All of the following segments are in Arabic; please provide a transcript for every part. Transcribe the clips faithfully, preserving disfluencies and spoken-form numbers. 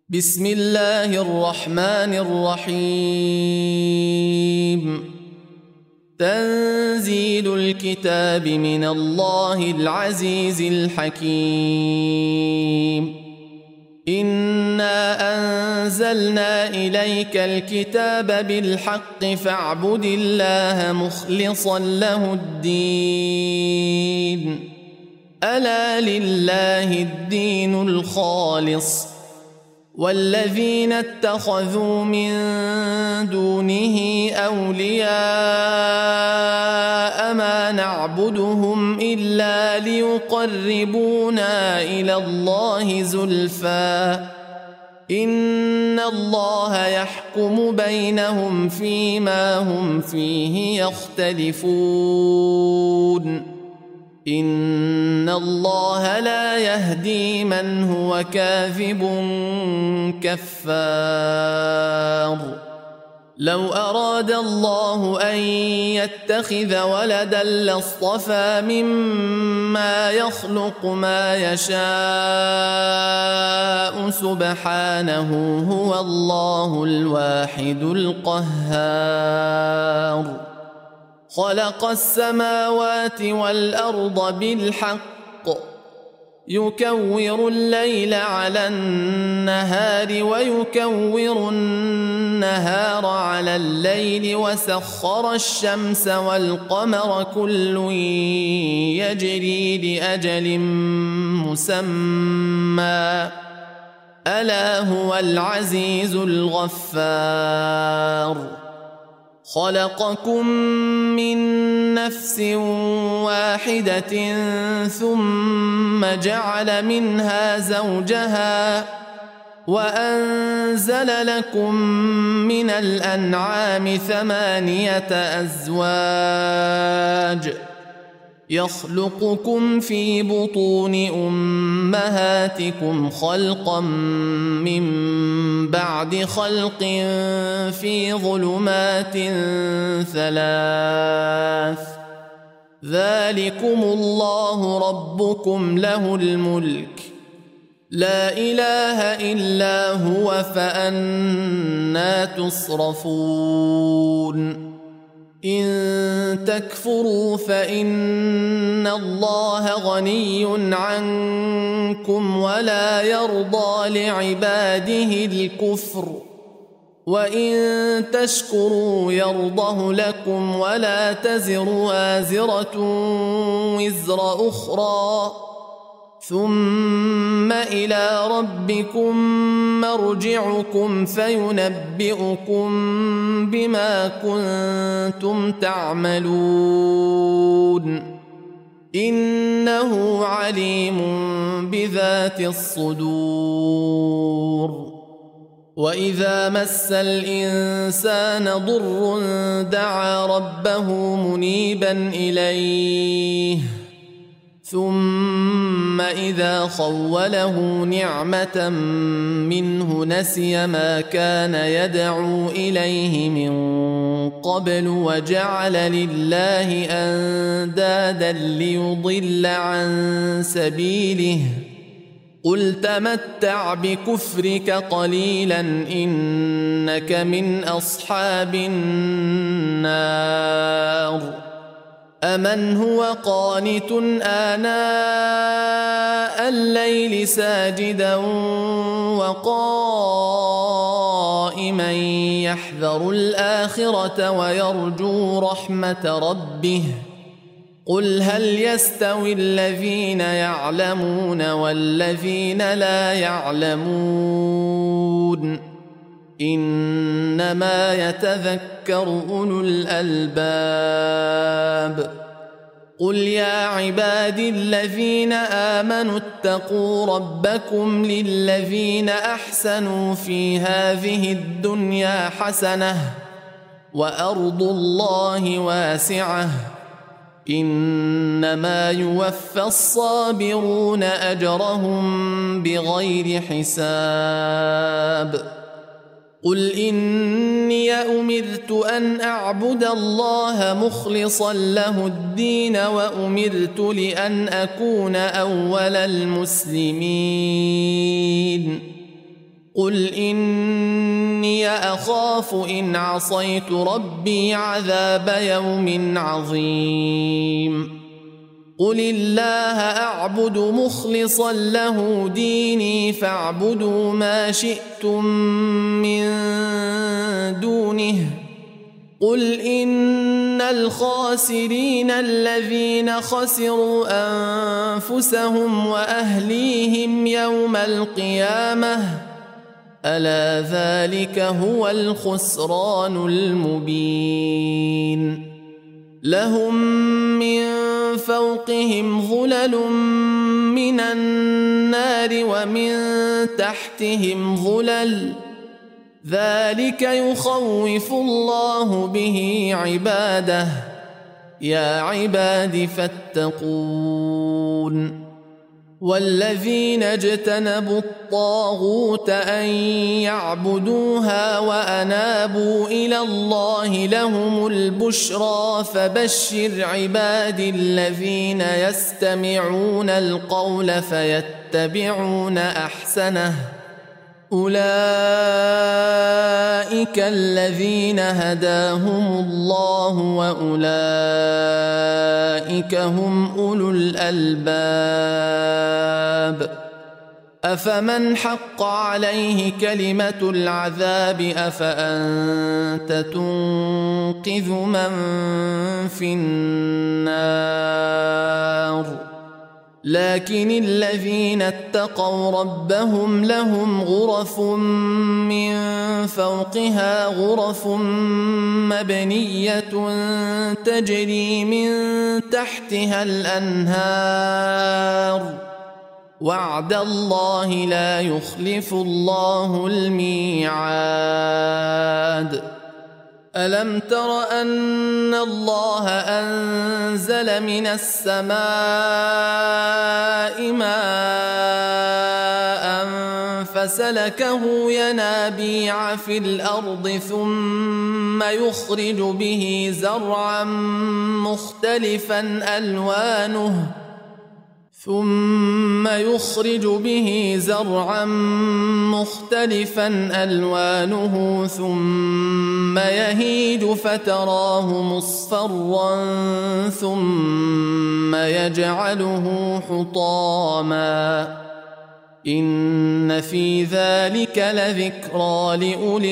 بسم الله الرحمن الرحيم. تنزيل الكتاب من الله العزيز الحكيم. إنا أنزلنا إليك الكتاب بالحق فاعبد الله مخلصا له الدين. ألا لله الدين الخالص والذين اتخذوا من دونه أولياء ما نعبدهم إلا ليقربونا إلى الله زلفى إن الله يحكم بينهم فيما هم فيه يختلفون إن الله لا يهدي من هو كاذب كفار. لو أراد الله أن يتخذ ولدا لاصطفى مما يخلق ما يشاء سبحانه هو الله الواحد القهار. خلق السماوات والأرض بالحق يكور الليل على النهار ويكور النهار على الليل وسخر الشمس والقمر كل يجري لأجل مسمى ألا هو العزيز الغفار. خلقكم من نفس واحدة ثم جعل منها زوجها وأنزل لكم من الأنعام ثمانية أزواج يخلقكم في بطون أمهاتكم خلقا من بعد خلق في ظلمات ثلاث ذلكم الله ربكم له الملك لا إله إلا هو فأنى تصرفون. إن تكفروا فإن الله غني عنكم ولا يرضى لعباده الكفر وإن تشكروا يرضه لكم ولا تزر وازرة وزر أخرى ثم إلى ربكم مرجعكم فينبئكم بما كنتم تعملون إنه عليم بذات الصدور. وإذا مس الإنسان ضر دعا ربه منيبا إليه ثم إذا خوله نعمة منه نسي ما كان يدعو إليه من قبل وجعل لله أندادا ليضل عن سبيله قل تمتع بكفرك قليلا إنك من أصحاب النار. أمن هو قانت آناء الليل ساجدا وقائما يحذر الآخرة ويرجو رحمة ربه قل هل يستوي الذين يعلمون والذين لا يعلمون إنما يتذكر أولو الألباب. قل يا عبادي الذين آمنوا اتقوا ربكم للذين أحسنوا في هذه الدنيا حسنة وأرض الله واسعة إنما يوفى الصابرون أجرهم بغير حساب. قل إني أمرت أن أعبد الله مخلصا له الدين وأمرت لأن أكون أول المسلمين قل إني أخاف إن عصيت ربي عذاب يوم عظيم قل الله أعبد مخلصا له ديني فاعبدوا ما شئتم من دونه قل إن الخاسرين الذين خسروا أنفسهم وأهليهم يوم القيامة ألا ذلك هو الخسران المبين لهم من فوقهم ظلل من النار ومن تحتهم ظلل ذلك يخوف الله به عباده يا عباد فاتقون والذين اجتنبوا الطاغوت أن يعبدوها وأنابوا إلى الله لهم البشرى فبشر عبادي الذين يستمعون القول فيتبعون أحسنه أولئك الذين هداهم الله وأولئك هم أولو الألباب أفمن حق عليه كلمة العذاب أفأنت تنقذ من في النار لكن الذين اتقوا ربهم لهم غرف من فوقها غرف مبنية تجري من تحتها الأنهار وعد الله لا يخلف الله الميعاد ألم تر أن الله أنزل من السماء ماء فسلكه ينابيع في الأرض ثم يخرج به زرعا مختلفا ألوانه ثم يخرج به زرعا مختلفا ألوانه ثم يهيج فتراه مصفرا ثم يجعله حطاما إن في ذلك لذكرى لأولي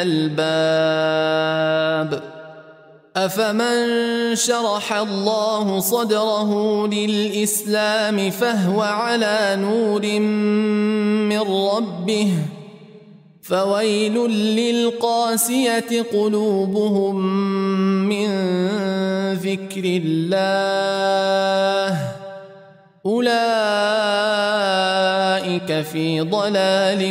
الألباب أفمن شرح الله صدره للإسلام فهو على نور من ربه فويل للقاسية قلوبهم من ذكر الله أولئك في ضلال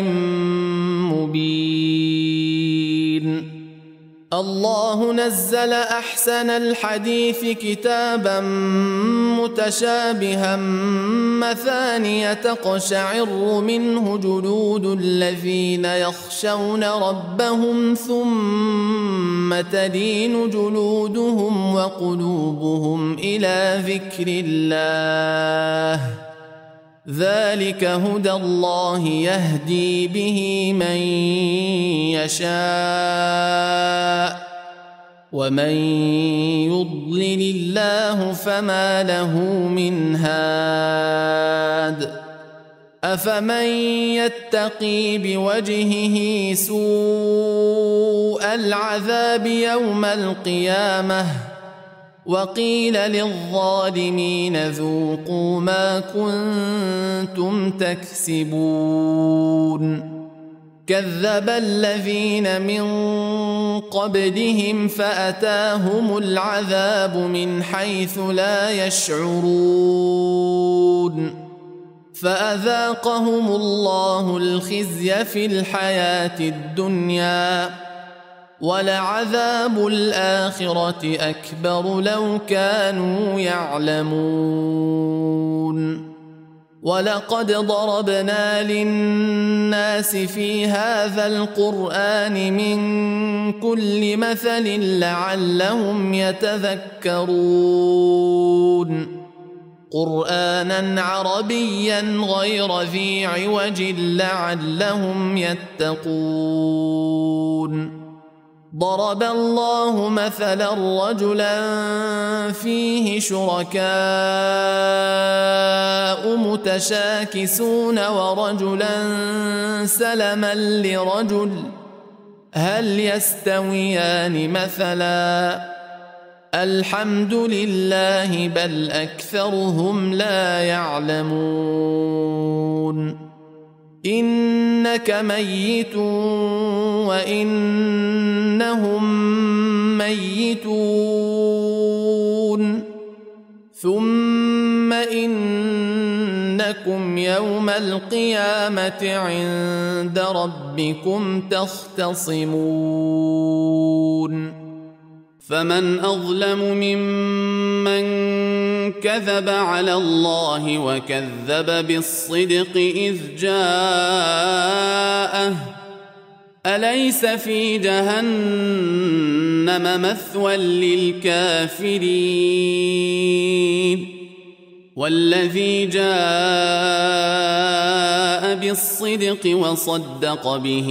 مبين الله نزل أحسن الحديث كتابا متشابها مثانية تقشعر منه جلود الذين يخشون ربهم ثم تلين جلودهم وقلوبهم إلى ذكر الله ذلك هدى الله يهدي به من يشاء ومن يضلل الله فما له من هاد أفمن يتقي بوجهه سوء العذاب يوم القيامة وقيل للظالمين ذوقوا ما كنتم تكسبون كذب الذين من قبلهم فأتاهم العذاب من حيث لا يشعرون فأذاقهم الله الخزي في الحياة الدنيا ولعذاب الآخرة أكبر لو كانوا يعلمون ولقد ضربنا للناس في هذا القرآن من كل مثل لعلهم يتذكرون قرآنا عربيا غير ذي عوج لعلهم يتقون ضرب الله مثلا رجلا فيه شركاء متشاكسون ورجلا سلما لرجل هل يستويان مثلا الحمد لله بل أكثرهم لا يعلمون إنك ميت وإنهم ميتون ثم إنكم يوم القيامة عند ربكم تختصمون فمن أظلم ممن كذب على الله وكذب بالصدق إذ جاءه أليس في جهنم مثوى للكافرين والذي جاء بالصدق وصدق به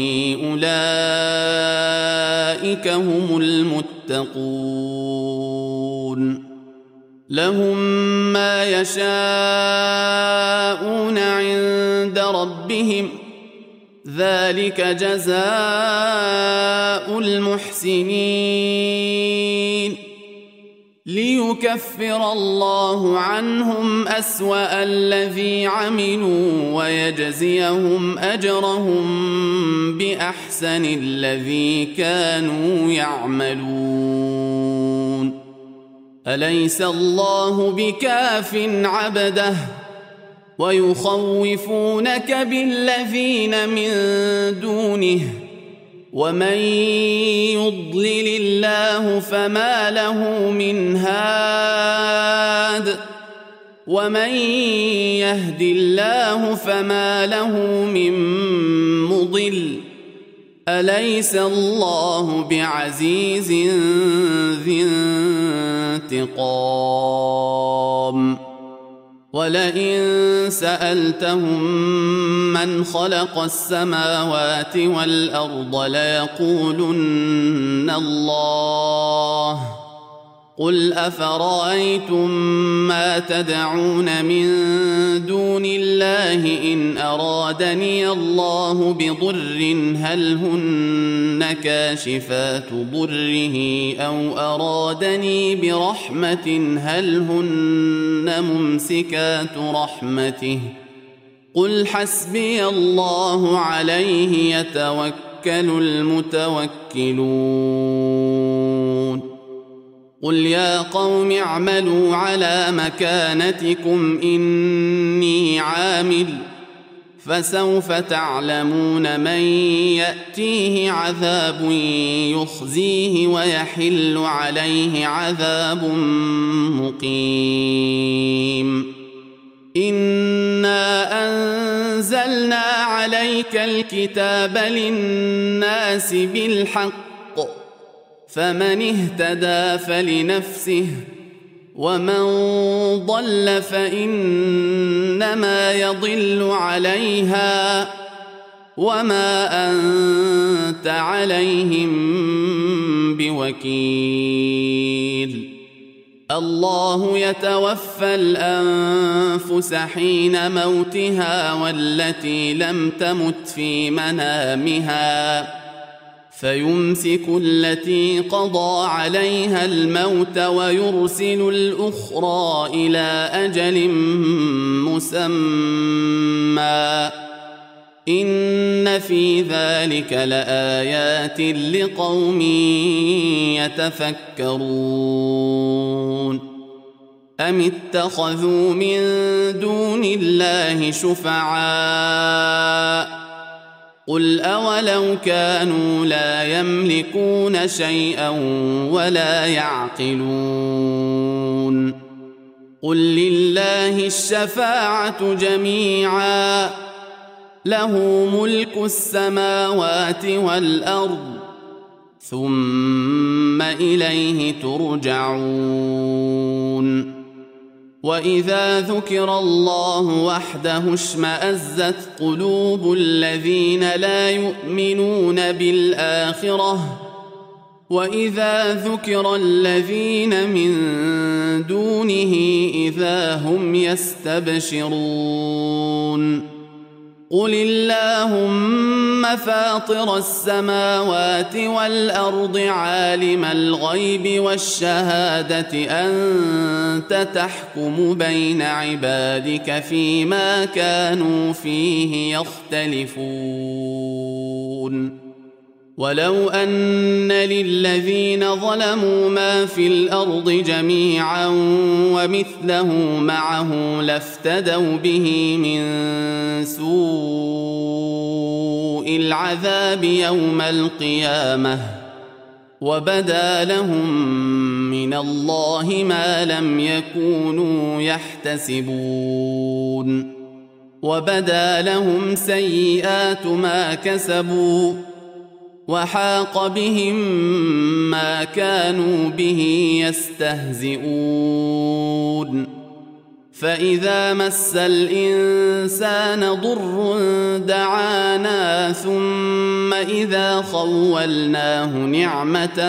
أولئك هم المتقون لهم ما يشاءون عند ربهم ذلك جزاء المحسنين ليكفر الله عنهم أسوأ الذي عملوا ويجزيهم أجرهم بأحسن الذي كانوا يعملون أليس الله بكاف عبده ويخوفونك بالذين من دونه ومن يضلل الله فما له من هاد ومن يهد الله فما له من مضل أليس الله بعزيز ذي انتقام ولئن سألتهم من خلق السماوات والأرض ليقولن الله قل أفرأيتم ما تدعون من دون الله إن أرادني الله بضر هل هن كاشفات ضره أو أرادني برحمة هل هن ممسكات رحمته قل حسبي الله عليه يتوكل المتوكلون قل يا قوم اعملوا على مكانتكم إني عامل فسوف تعلمون من يأتيه عذاب يخزيه ويحل عليه عذاب مقيم إنا أنزلنا عليك الكتاب للناس بالحق فمن اهتدى فلنفسه ومن ضل فإنما يضل عليها وما أنت عليهم بوكيل الله يتوفى الأنفس حين موتها والتي لم تمت في منامها فيمسك التي قضى عليها الموت ويرسل الأخرى إلى أجل مسمى إن في ذلك لآيات لقوم يتفكرون أم اتخذوا من دون الله شفعاء قل أولو كانوا لا يملكون شيئا ولا يعقلون قل لله الشفاعة جميعا له ملك السماوات والأرض ثم إليه ترجعون وإذا ذكر الله وحده اشمأزت قلوب الذين لا يؤمنون بالآخرة وإذا ذكر الذين من دونه إذا هم يستبشرون قل اللهم فاطر السماوات والأرض عالم الغيب والشهادة أنت تحكم بين عبادك فيما كانوا فيه يختلفون ولو أن للذين ظلموا ما في الأرض جميعا ومثله معه لافتدوا به من سوء العذاب يوم القيامة وبدا لهم من الله ما لم يكونوا يحتسبون وبدا لهم سيئات ما كسبوا وحاق بهم ما كانوا به يستهزئون فإذا مس الإنسان ضر دعانا ثم إذا خولناه نعمة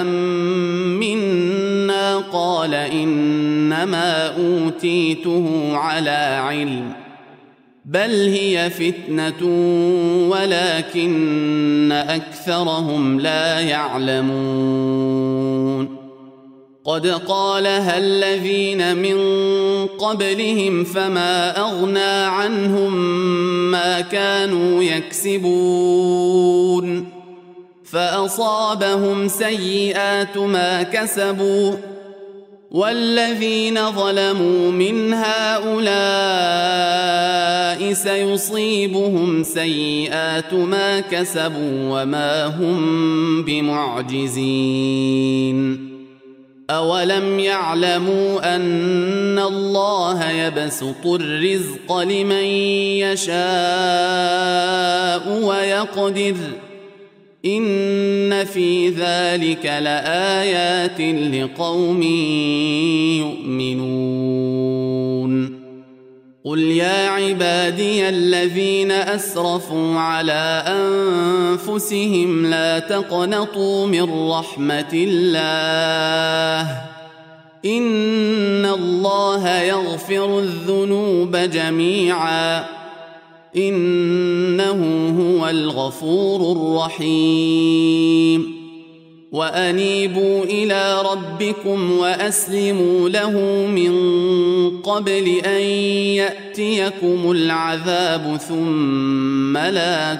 منا قال إنما أوتيته على علم بل هي فتنة ولكن أكثرهم لا يعلمون قد قالها الذين من قبلهم فما أغنى عنهم ما كانوا يكسبون فأصابهم سيئات ما كسبوا والذين ظلموا من هؤلاء سيصيبهم سيئات ما كسبوا وما هم بمعجزين أولم يعلموا أن الله يبسط الرزق لمن يشاء ويقدر إن في ذلك لآيات لقوم يؤمنون قل يا عبادي الذين أسرفوا على أنفسهم لا تقنطوا من رحمة الله إن الله يغفر الذنوب جميعا إنه هو الغفور الرحيم وأنيبوا إلى ربكم وأسلموا له من قبل أن يأتيكم العذاب ثم لا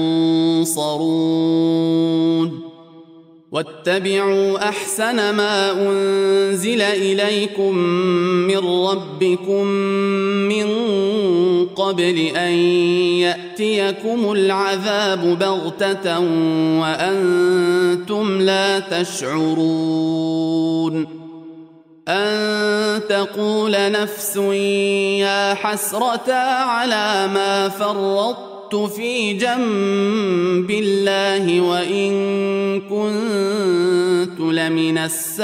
تنصرون واتبعوا أحسن ما أنزل إليكم من ربكم من قبل أن يأتيكم العذاب بغتة وأنتم لا تشعرون أن تقول نفس يا حسرة على ما فرطت في جنب الله وإن كنت لمن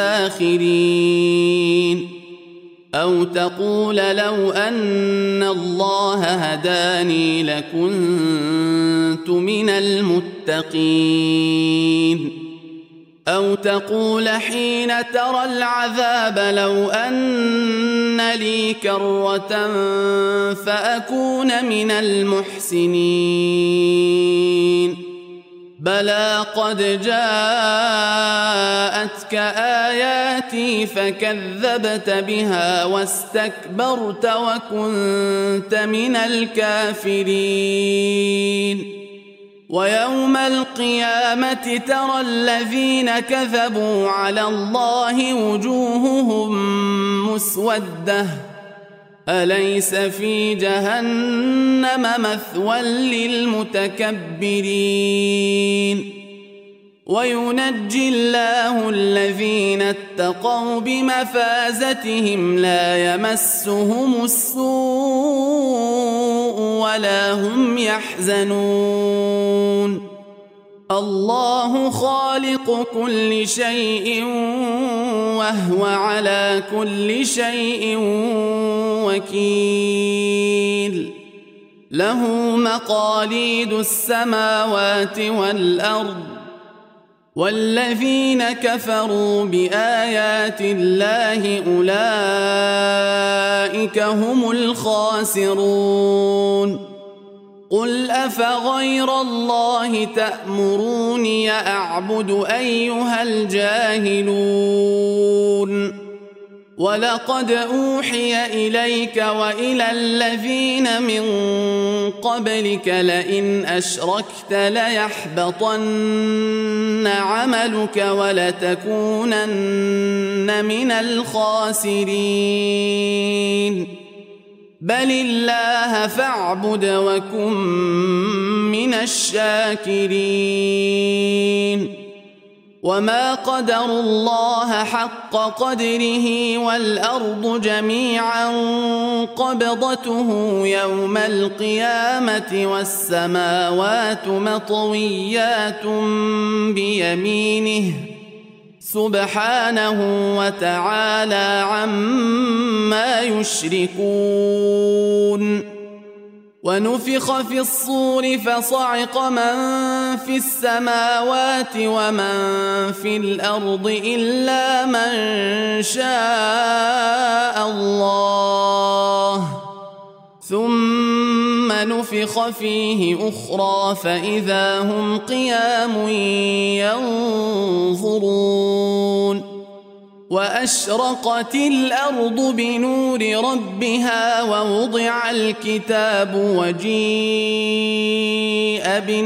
الساخرين أو تقول لو أن الله هداني لكنت من المتقين أو تقول حين ترى العذاب لو أن لي كرة فأكون من المحسنين بلى قد جاءتك آياتي فكذبت بها واستكبرت وكنت من الكافرين ويوم القيامة ترى الذين كذبوا على الله وجوههم مسودة أليس في جهنم مثوى للمتكبرين وينجي الله الذين اتقوا بمفازتهم لا يمسهم السوء ولا هم يحزنون الله خالق كل شيء وهو على كل شيء وكيل له مقاليد السماوات والأرض والذين كفروا بآيات الله أولئك هم الخاسرون قل أفغير الله تأمروني أعبد أيها الجاهلون ولقد أوحي إليك وإلى الذين من قبلك لئن أشركت ليحبطن عملك ولتكونن من الخاسرين بل الله فاعبد وكن من الشاكرين وما قدروا الله حق قدره والأرض جميعا قبضته يوم القيامة والسماوات مطويات بيمينه سبحانه وتعالى عما يشركون ونفخ في الصور فصعق من في السماوات ومن في الأرض إلا من شاء الله ثم نفخ فيه أخرى فإذا هم قيام ينظرون وأشرقت الأرض بنور ربها ووضع الكتاب وجيء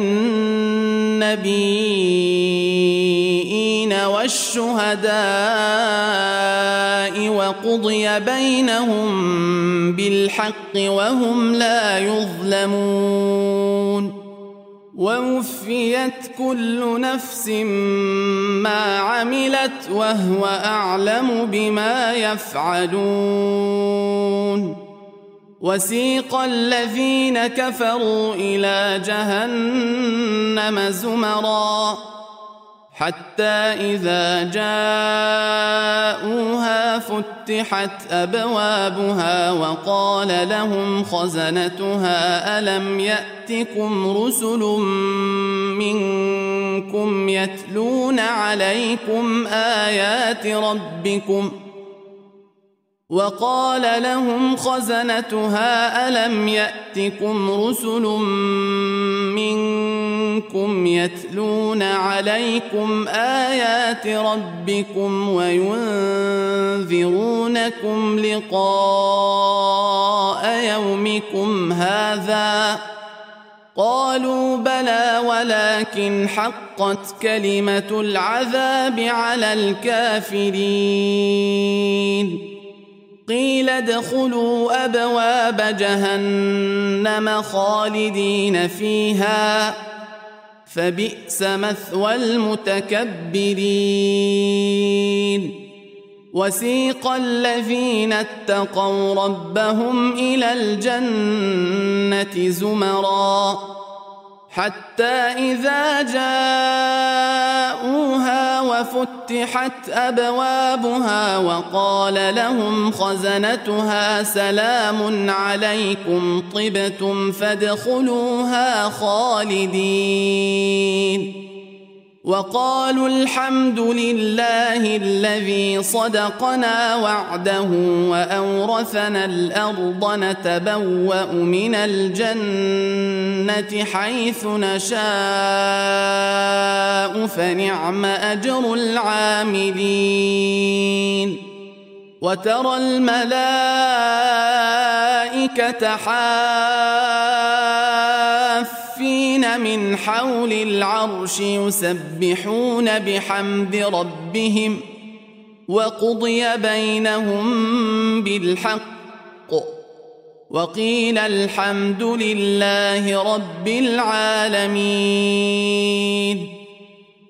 بالنبيين والشهداء وقضي بينهم بالحق وهم لا يظلمون ووفيت كل نفس ما عملت وهو أعلم بما يفعلون وسيق الذين كفروا إلى جهنم زمرا حتى إذا جاءوها فتحت أبوابها وقال لهم خزنتها ألم يأتكم رسل منكم يتلون عليكم آيات ربكم وقال لهم خزنتها ألم يأتكم رسل منكم يتلون عليكم آيات ربكم وينذرونكم لقاء يومكم هذا قالوا بلى ولكن حقت كلمة العذاب على الكافرين قيل ادخلوا أبواب جهنم خالدين فيها فبئس مثوى المتكبرين وسيق الذين اتقوا ربهم إلى الجنة زمرا حتى إذا جاءوها وفتحت أبوابها وقال لهم خزنتها سلام عليكم طبتم فادخلوها خالدين وقالوا الحمد لله الذي صدقنا وعده وأورثنا الأرض نتبوأ من الجنة حيث نشاء فنعم أجر العاملين وترى الملائكة حافين من حول العرش يسبحون بحمد ربهم وقضي بينهم بالحق وقيل الحمد لله رب العالمين